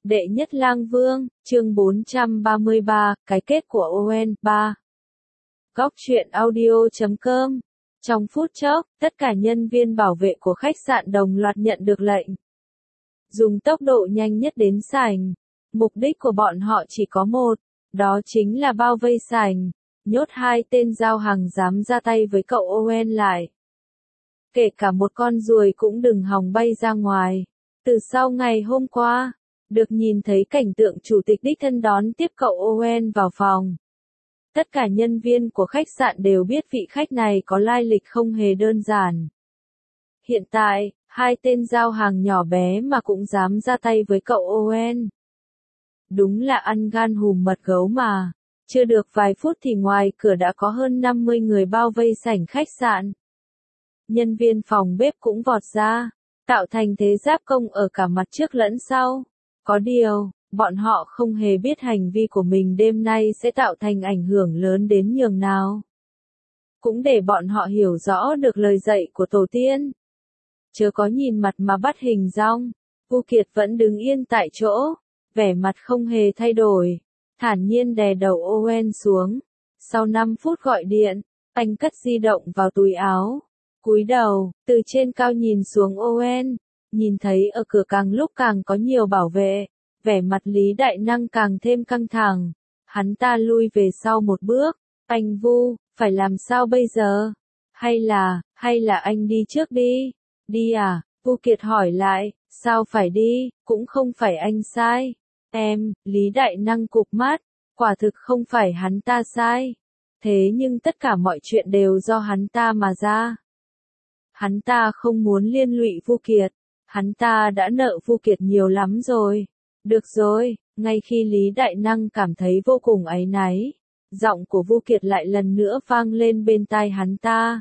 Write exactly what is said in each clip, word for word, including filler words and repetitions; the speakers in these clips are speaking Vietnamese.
Đệ nhất lang vương, chương bốn trăm ba mươi ba, cái kết của Owen, ba. Góc truyện audio chấm com. Trong phút chốc, tất cả nhân viên bảo vệ của khách sạn đồng loạt nhận được lệnh. Dùng tốc độ nhanh nhất đến sảnh. Mục đích của bọn họ chỉ có một, đó chính là bao vây sảnh, nhốt hai tên giao hàng dám ra tay với cậu Owen lại. Kể cả một con ruồi cũng đừng hòng bay ra ngoài. Từ sau ngày hôm qua, được nhìn thấy cảnh tượng chủ tịch đích thân đón tiếp cậu Owen vào phòng. Tất cả nhân viên của khách sạn đều biết vị khách này có lai lịch không hề đơn giản. Hiện tại, hai tên giao hàng nhỏ bé mà cũng dám ra tay với cậu Owen. Đúng là ăn gan hùm mật gấu mà. Chưa được vài phút thì ngoài cửa đã có hơn năm mươi người bao vây sảnh khách sạn. Nhân viên phòng bếp cũng vọt ra, tạo thành thế giáp công ở cả mặt trước lẫn sau. Có điều, bọn họ không hề biết hành vi của mình đêm nay sẽ tạo thành ảnh hưởng lớn đến nhường nào. Cũng để bọn họ hiểu rõ được lời dạy của tổ tiên. Chớ có nhìn mặt mà bắt hình dong. Vu Kiệt vẫn đứng yên tại chỗ, vẻ mặt không hề thay đổi, thản nhiên đè đầu Owen xuống. Sau năm phút gọi điện, anh cất di động vào túi áo, cúi đầu, từ trên cao nhìn xuống Owen, nhìn thấy ở cửa càng lúc càng có nhiều bảo vệ, vẻ mặt Lý Đại Năng càng thêm căng thẳng. Hắn ta lui về sau một bước, anh Vu, phải làm sao bây giờ? Hay là, hay là anh đi trước đi? Đi à? Vu Kiệt hỏi lại, sao phải đi, cũng không phải anh sai. Em, Lý Đại Năng cụp mắt, quả thực không phải hắn ta sai. Thế nhưng tất cả mọi chuyện đều do hắn ta mà ra. Hắn ta không muốn liên lụy Vu Kiệt, hắn ta đã nợ Vu Kiệt nhiều lắm rồi. Được rồi, ngay khi Lý Đại Năng cảm thấy vô cùng áy náy, giọng của Vu Kiệt lại lần nữa vang lên bên tai hắn ta.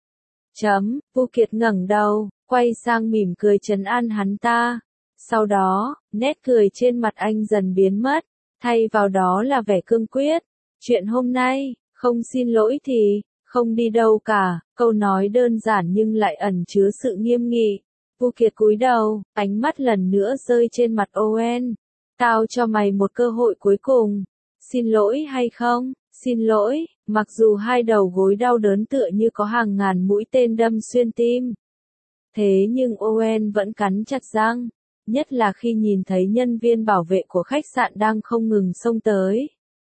Chấm, Vu Kiệt ngẩng đầu, quay sang mỉm cười trấn an hắn ta. Sau đó, nét cười trên mặt anh dần biến mất, thay vào đó là vẻ cương quyết. Chuyện hôm nay, không xin lỗi thì, không đi đâu cả, câu nói đơn giản nhưng lại ẩn chứa sự nghiêm nghị. Vu Kiệt cúi đầu, ánh mắt lần nữa rơi trên mặt Owen. Tao cho mày một cơ hội cuối cùng. Xin lỗi hay không? Xin lỗi, mặc dù hai đầu gối đau đớn tựa như có hàng ngàn mũi tên đâm xuyên tim. Thế nhưng Owen vẫn cắn chặt răng, nhất là khi nhìn thấy nhân viên bảo vệ của khách sạn đang không ngừng xông tới.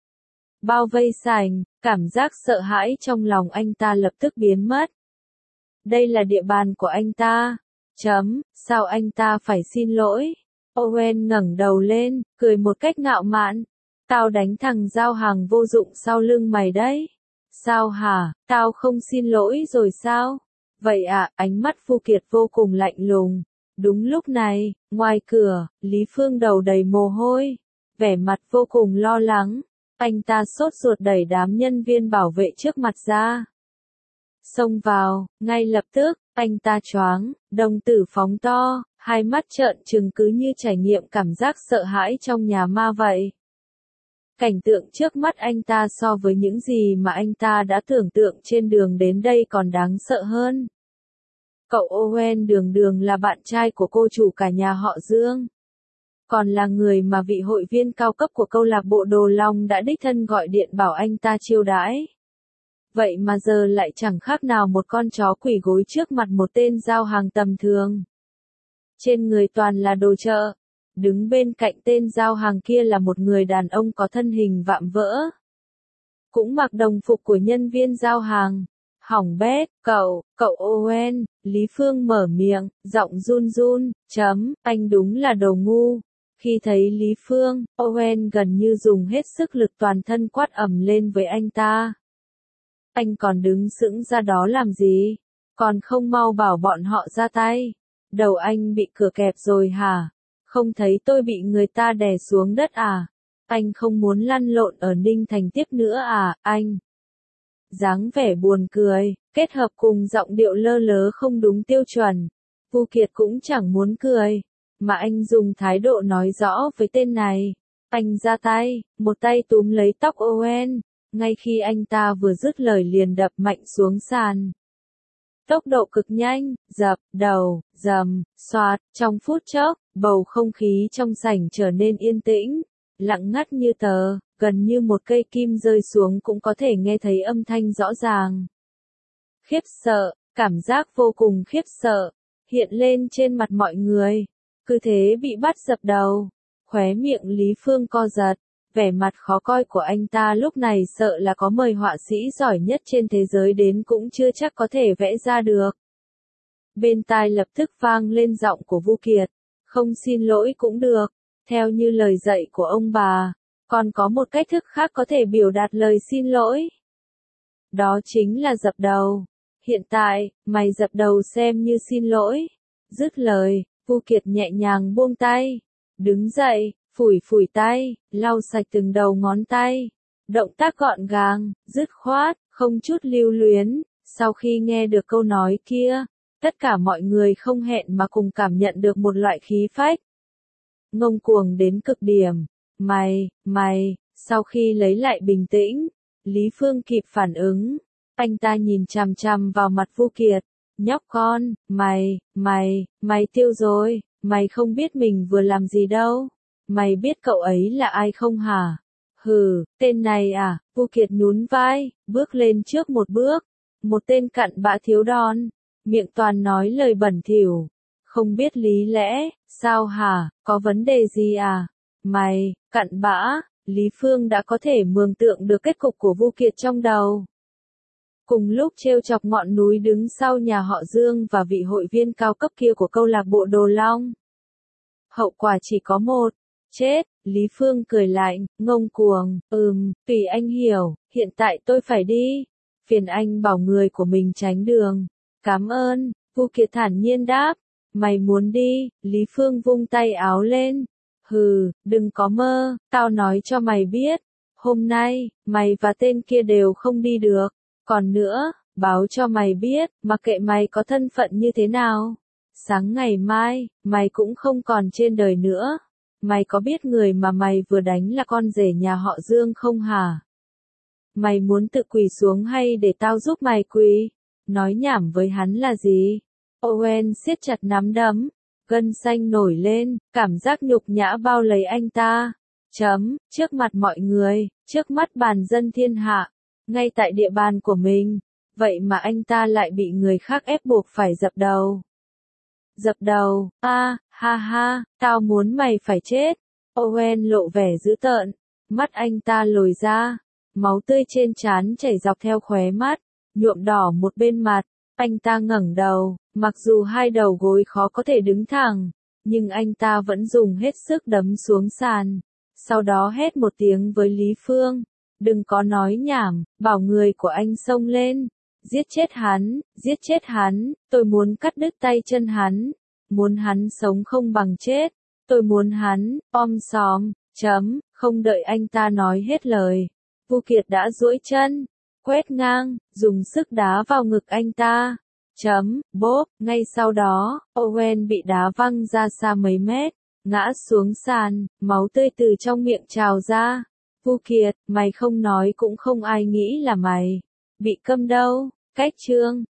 Bao vây sảnh, cảm giác sợ hãi trong lòng anh ta lập tức biến mất. Đây là địa bàn của anh ta. Chấm, sao anh ta phải xin lỗi? Owen ngẩng đầu lên, cười một cách ngạo mạn. Tao đánh thằng giao hàng vô dụng sau lưng mày đấy. Sao hả, tao không xin lỗi rồi sao? Vậy à, ánh mắt Vu Kiệt vô cùng lạnh lùng. Đúng lúc này, ngoài cửa, Lý Phương đầu đầy mồ hôi, vẻ mặt vô cùng lo lắng. Anh ta sốt ruột đẩy đám nhân viên bảo vệ trước mặt ra. Xông vào, ngay lập tức, anh ta choáng, đồng tử phóng to, hai mắt trợn trừng cứ như trải nghiệm cảm giác sợ hãi trong nhà ma vậy. Cảnh tượng trước mắt anh ta so với những gì mà anh ta đã tưởng tượng trên đường đến đây còn đáng sợ hơn. Cậu Owen đường đường là bạn trai của cô chủ cả nhà họ Dương. Còn là người mà vị hội viên cao cấp của câu lạc bộ Đồ Long đã đích thân gọi điện bảo anh ta chiêu đãi. Vậy mà giờ lại chẳng khác nào một con chó quỳ gối trước mặt một tên giao hàng tầm thường. Trên người toàn là đồ chợ. Đứng bên cạnh tên giao hàng kia là một người đàn ông có thân hình vạm vỡ. Cũng mặc đồng phục của nhân viên giao hàng. Hỏng bét, cậu, cậu Owen, Lý Phương mở miệng, giọng run run, chấm, anh đúng là đồ ngu. Khi thấy Lý Phương, Owen gần như dùng hết sức lực toàn thân quát ầm lên với anh ta. Anh còn đứng sững ra đó làm gì? Còn không mau bảo bọn họ ra tay. Đầu anh bị cửa kẹp rồi hả? Không thấy tôi bị người ta đè xuống đất à? Anh không muốn lăn lộn ở Ninh Thành tiếp nữa à, anh? Dáng vẻ buồn cười, kết hợp cùng giọng điệu lơ lớ không đúng tiêu chuẩn. Vu Kiệt cũng chẳng muốn cười, mà anh dùng thái độ nói rõ với tên này. Anh ra tay, một tay túm lấy tóc Owen, ngay khi anh ta vừa dứt lời liền đập mạnh xuống sàn. Tốc độ cực nhanh, dập, đầu, dầm, xoạt, trong phút chốc, Bầu không khí trong sảnh trở nên yên tĩnh, lặng ngắt như tờ, gần như một cây kim rơi xuống cũng có thể nghe thấy âm thanh rõ ràng. Khiếp sợ, cảm giác vô cùng khiếp sợ, hiện lên trên mặt mọi người. Cứ thế bị bắt dập đầu, khóe miệng Lý Phương co giật, vẻ mặt khó coi của anh ta lúc này sợ là có mời họa sĩ giỏi nhất trên thế giới đến cũng chưa chắc có thể vẽ ra được. Bên tai lập tức vang lên giọng của Vu Kiệt, không xin lỗi cũng được, theo như lời dạy của ông bà, còn có một cách thức khác có thể biểu đạt lời xin lỗi. Đó chính là dập đầu. Hiện tại, mày dập đầu xem như xin lỗi. Dứt lời, Vu Kiệt nhẹ nhàng buông tay, đứng dậy, phủi phủi tay, lau sạch từng đầu ngón tay. Động tác gọn gàng, dứt khoát, không chút lưu luyến. Sau khi nghe được câu nói kia, tất cả mọi người không hẹn mà cùng cảm nhận được một loại khí phách. Ngông cuồng đến cực điểm. Mày, mày, sau khi lấy lại bình tĩnh, Lý Phương kịp phản ứng. Anh ta nhìn chằm chằm vào mặt Vu Kiệt. Nhóc con, mày, mày, mày tiêu rồi, mày không biết mình vừa làm gì đâu. Mày biết cậu ấy là ai không hả? Hừ, tên này à, Vu Kiệt nhún vai, bước lên trước một bước. Một tên cặn bã thiếu đòn, miệng toàn nói lời bẩn thỉu. Không biết lý lẽ, sao hả, có vấn đề gì à? Mày, cặn bã, Lý Phương đã có thể mường tượng được kết cục của Vu Kiệt trong đầu. Cùng lúc trêu chọc ngọn núi đứng sau nhà họ Dương và vị hội viên cao cấp kia của câu lạc bộ Đồ Long. Hậu quả chỉ có một, chết, Lý Phương cười lạnh, ngông cuồng, ừm, tùy anh hiểu, hiện tại tôi phải đi. Phiền anh bảo người của mình tránh đường. Cảm ơn, Vu Kiệt thản nhiên đáp. Mày muốn đi, Lý Phương vung tay áo lên. Hừ, đừng có mơ, tao nói cho mày biết. Hôm nay, mày và tên kia đều không đi được. Còn nữa, báo cho mày biết, mặc kệ mày có thân phận như thế nào. Sáng ngày mai, mày cũng không còn trên đời nữa. Mày có biết người mà mày vừa đánh là con rể nhà họ Dương không hả? Mày muốn tự quỳ xuống hay để tao giúp mày quỳ? Nói nhảm với hắn là gì? Owen siết chặt nắm đấm, gân xanh nổi lên, cảm giác nhục nhã bao lấy anh ta. Chấm, trước mặt mọi người, trước mắt bàn dân thiên hạ, ngay tại địa bàn của mình, vậy mà anh ta lại bị người khác ép buộc phải dập đầu. Dập đầu, a, à, ha ha, tao muốn mày phải chết. Owen lộ vẻ dữ tợn, mắt anh ta lồi ra, máu tươi trên trán chảy dọc theo khóe mắt, nhuộm đỏ một bên mặt. Anh ta ngẩng đầu, mặc dù hai đầu gối khó có thể đứng thẳng, nhưng anh ta vẫn dùng hết sức đấm xuống sàn. Sau đó hét một tiếng với Lý Phương, đừng có nói nhảm, bảo người của anh xông lên. Giết chết hắn, giết chết hắn, tôi muốn cắt đứt tay chân hắn, muốn hắn sống không bằng chết, tôi muốn hắn, om xòm, chấm, không đợi anh ta nói hết lời. Vu Kiệt đã duỗi chân, quét ngang, dùng sức đá vào ngực anh ta. Chấm, bốp, ngay sau đó, Owen bị đá văng ra xa mấy mét, ngã xuống sàn, máu tươi từ trong miệng trào ra. Vu Kiệt, mày không nói cũng không ai nghĩ là mày bị câm đâu. Cách chương